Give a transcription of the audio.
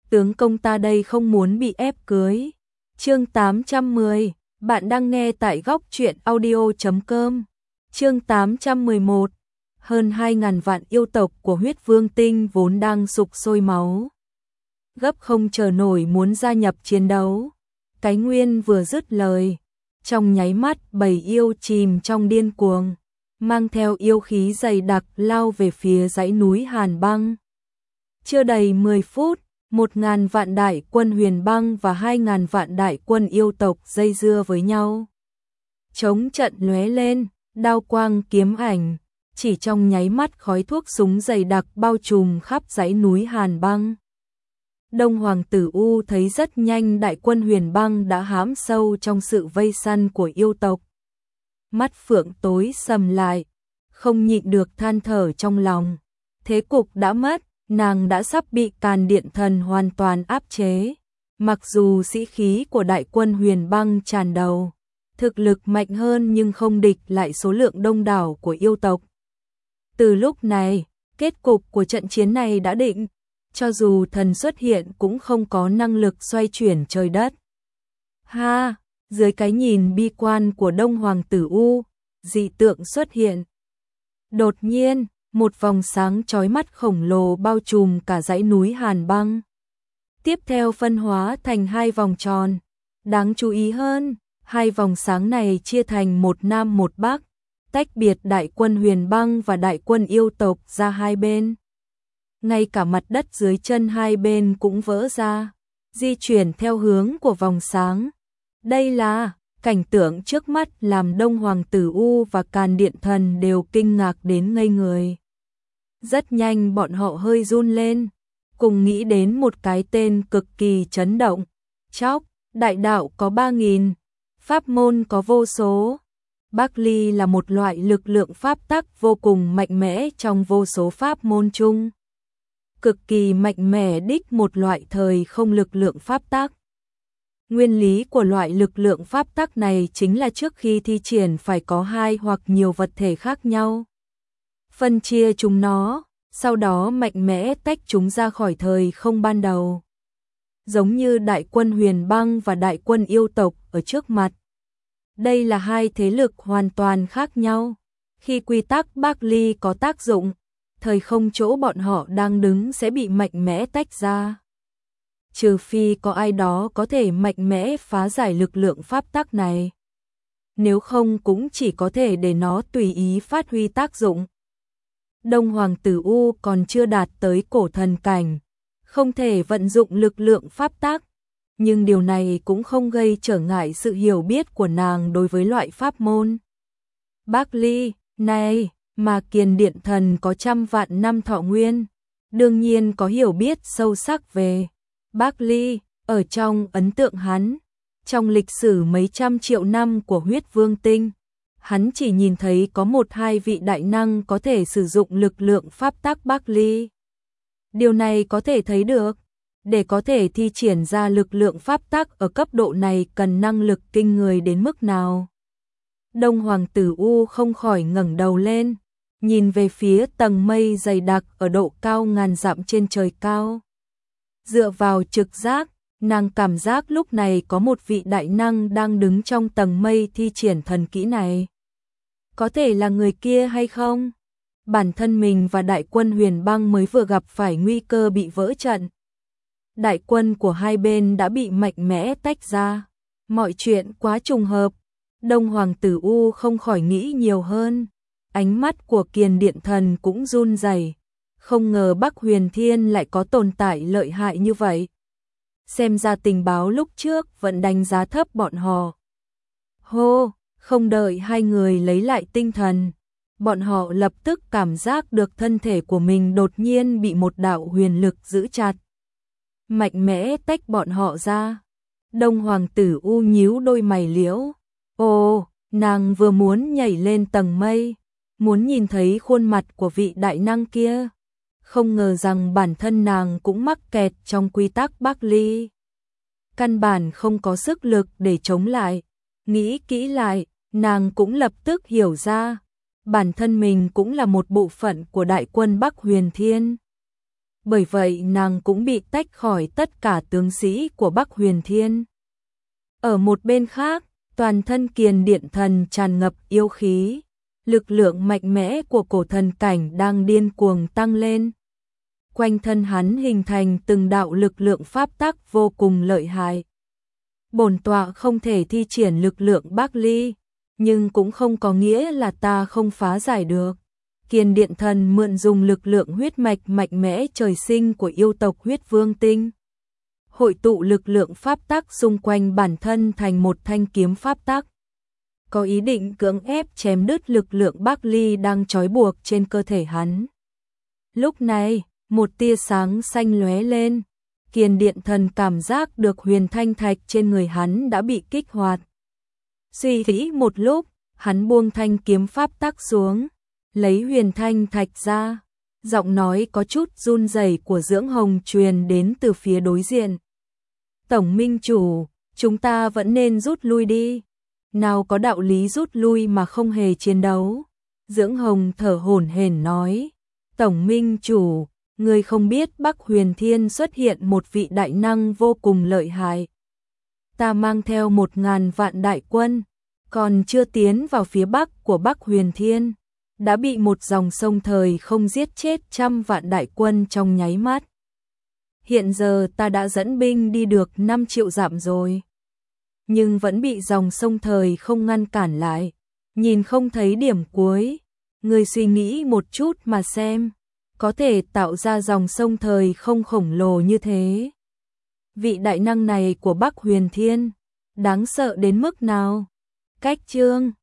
tướng công ta đây không muốn bị ép cưới. Chương 810, bạn đang nghe tại góc truyện audio.com. Chương 811, hơn 2.000 vạn yêu tộc của huyết vương tinh vốn đang sục sôi máu, gấp không chờ nổi muốn gia nhập chiến đấu. Cái Nguyên vừa dứt lời, trong nháy mắt bầy yêu chìm trong điên cuồng, mang theo yêu khí dày đặc lao về phía dãy núi Hàn Băng. Chưa đầy 10 phút, 1.000 vạn đại quân Huyền Băng và 2.000 vạn đại quân yêu tộc dây dưa với nhau. Chống trận lóe lên, đao quang kiếm ảnh, chỉ trong nháy mắt khói thuốc súng dày đặc bao trùm khắp dãy núi Hàn Băng. Đông Hoàng Tử U thấy rất nhanh đại quân Huyền Băng đã hãm sâu trong sự vây săn của yêu tộc. Mắt phượng tối sầm lại, không nhịn được than thở trong lòng. Thế cục đã mất, nàng đã sắp bị Càn Điện Thần hoàn toàn áp chế. Mặc dù sĩ khí của đại quân Huyền Băng tràn đầu, thực lực mạnh hơn nhưng không địch lại số lượng đông đảo của yêu tộc. Từ lúc này, kết cục của trận chiến này đã định. Cho dù thần xuất hiện cũng không có năng lực xoay chuyển trời đất. Ha, dưới cái nhìn bi quan của Đông Hoàng Tử U, dị tượng xuất hiện. Đột nhiên, một vòng sáng chói mắt khổng lồ bao trùm cả dãy núi Hàn Băng. Tiếp theo phân hóa thành hai vòng tròn. Đáng chú ý hơn, hai vòng sáng này chia thành một nam một bắc, tách biệt đại quân Huyền Băng và đại quân yêu tộc ra hai bên. Ngay cả mặt đất dưới chân hai bên cũng vỡ ra, di chuyển theo hướng của vòng sáng. Đây là cảnh tượng trước mắt làm Đông Hoàng Tử U và Càn Điện Thần đều kinh ngạc đến ngây người. Rất nhanh bọn họ hơi run lên, cùng nghĩ đến một cái tên cực kỳ chấn động. Chóc, đại đạo có 3.000, pháp môn có vô số. Bắc Ly là một loại lực lượng pháp tắc vô cùng mạnh mẽ trong vô số pháp môn chung. Cực kỳ mạnh mẽ đích một loại thời không lực lượng pháp tắc. Nguyên lý của loại lực lượng pháp tắc này chính là trước khi thi triển phải có hai hoặc nhiều vật thể khác nhau. Phân chia chúng nó, sau đó mạnh mẽ tách chúng ra khỏi thời không ban đầu. Giống như đại quân Huyền Băng và đại quân yêu tộc ở trước mặt. Đây là hai thế lực hoàn toàn khác nhau. Khi quy tắc Bắc Ly có tác dụng, thời không chỗ bọn họ đang đứng sẽ bị mạnh mẽ tách ra. Trừ phi có ai đó có thể mạnh mẽ phá giải lực lượng pháp tắc này. Nếu không cũng chỉ có thể để nó tùy ý phát huy tác dụng. Đông Hoàng Tử U còn chưa đạt tới cổ thần cảnh, không thể vận dụng lực lượng pháp tắc. Nhưng điều này cũng không gây trở ngại sự hiểu biết của nàng đối với loại pháp môn. Bắc Ly, này, mà Kiền Điện Thần có 100 vạn năm thọ nguyên, đương nhiên có hiểu biết sâu sắc về Bắc Ly. Ở trong ấn tượng hắn, trong lịch sử mấy trăm triệu năm của huyết vương tinh, hắn chỉ nhìn thấy có 1-2 vị đại năng có thể sử dụng lực lượng pháp tắc Bắc Ly. Điều này có thể thấy được, để có thể thi triển ra lực lượng pháp tắc ở cấp độ này cần năng lực kinh người đến mức nào. Đông Hoàng Tử U không khỏi ngẩng đầu lên, nhìn về phía tầng mây dày đặc ở độ cao ngàn dặm trên trời cao. Dựa vào trực giác, nàng cảm giác lúc này có một vị đại năng đang đứng trong tầng mây thi triển thần kỹ này. Có thể là người kia hay không? Bản thân mình và đại quân Huyền Băng mới vừa gặp phải nguy cơ bị vỡ trận. Đại quân của hai bên đã bị mạnh mẽ tách ra. Mọi chuyện quá trùng hợp. Đông Hoàng Tử U không khỏi nghĩ nhiều hơn. Ánh mắt của Kiền Điện Thần cũng run rẩy. Không ngờ Bắc Huyền Thiên lại có tồn tại lợi hại như vậy. Xem ra tình báo lúc trước vẫn đánh giá thấp bọn họ. Hô, không đợi hai người lấy lại tinh thần, bọn họ lập tức cảm giác được thân thể của mình đột nhiên bị một đạo huyền lực giữ chặt. Mạnh mẽ tách bọn họ ra. Đông Hoàng Tử U nhíu đôi mày liễu. Ồ, nàng vừa muốn nhảy lên tầng mây, muốn nhìn thấy khuôn mặt của vị đại năng kia. Không ngờ rằng bản thân nàng cũng mắc kẹt trong quy tắc Bắc Ly. Căn bản không có sức lực để chống lại. Nghĩ kỹ lại, nàng cũng lập tức hiểu ra. Bản thân mình cũng là một bộ phận của đại quân Bắc Huyền Thiên. bởi vậy nàng cũng bị tách khỏi tất cả tướng sĩ của Bắc Huyền Thiên. Ở một bên khác, toàn thân Kiền Điện Thần tràn ngập yêu khí, lực lượng mạnh mẽ của cổ thần cảnh đang điên cuồng tăng lên. Quanh thân hắn hình thành từng đạo lực lượng pháp tắc vô cùng lợi hại. Bổn tọa không thể thi triển lực lượng Bắc Ly, nhưng cũng không có nghĩa là ta không phá giải được. Kiền Điện Thần mượn dùng lực lượng huyết mạch mạnh mẽ trời sinh của yêu tộc Huyết Vương Tinh, hội tụ lực lượng pháp tắc xung quanh bản thân thành một thanh kiếm pháp tắc, có ý định cưỡng ép chém đứt lực lượng Bắc Ly đang trói buộc trên cơ thể hắn. Lúc này, một tia sáng xanh lóe lên, Kiền Điện Thần cảm giác được huyền thanh thạch trên người hắn đã bị kích hoạt. Suy nghĩ một lúc, hắn buông thanh kiếm pháp tắc xuống, lấy huyền thanh thạch ra. Giọng nói có chút run rẩy của Dưỡng Hồng truyền đến từ phía đối diện. Tổng minh chủ, chúng ta vẫn nên rút lui đi. Nào có đạo lý rút lui mà không hề chiến đấu. Dưỡng Hồng thở hổn hển nói. Tổng minh chủ, người không biết Bắc Huyền Thiên xuất hiện một vị đại năng vô cùng lợi hại. Ta mang theo 1000 vạn đại quân, còn chưa tiến vào phía bắc của Bắc Huyền Thiên, đã bị một dòng sông thời không giết chết 100 vạn đại quân trong nháy mắt. Hiện giờ ta đã dẫn binh đi được 5 triệu dặm rồi, nhưng vẫn bị dòng sông thời không ngăn cản lại, nhìn không thấy điểm cuối. Người suy nghĩ một chút mà xem, có thể tạo ra dòng sông thời không khổng lồ như thế. Vị đại năng này của Bắc Huyền Thiên, đáng sợ đến mức nào? Cách chương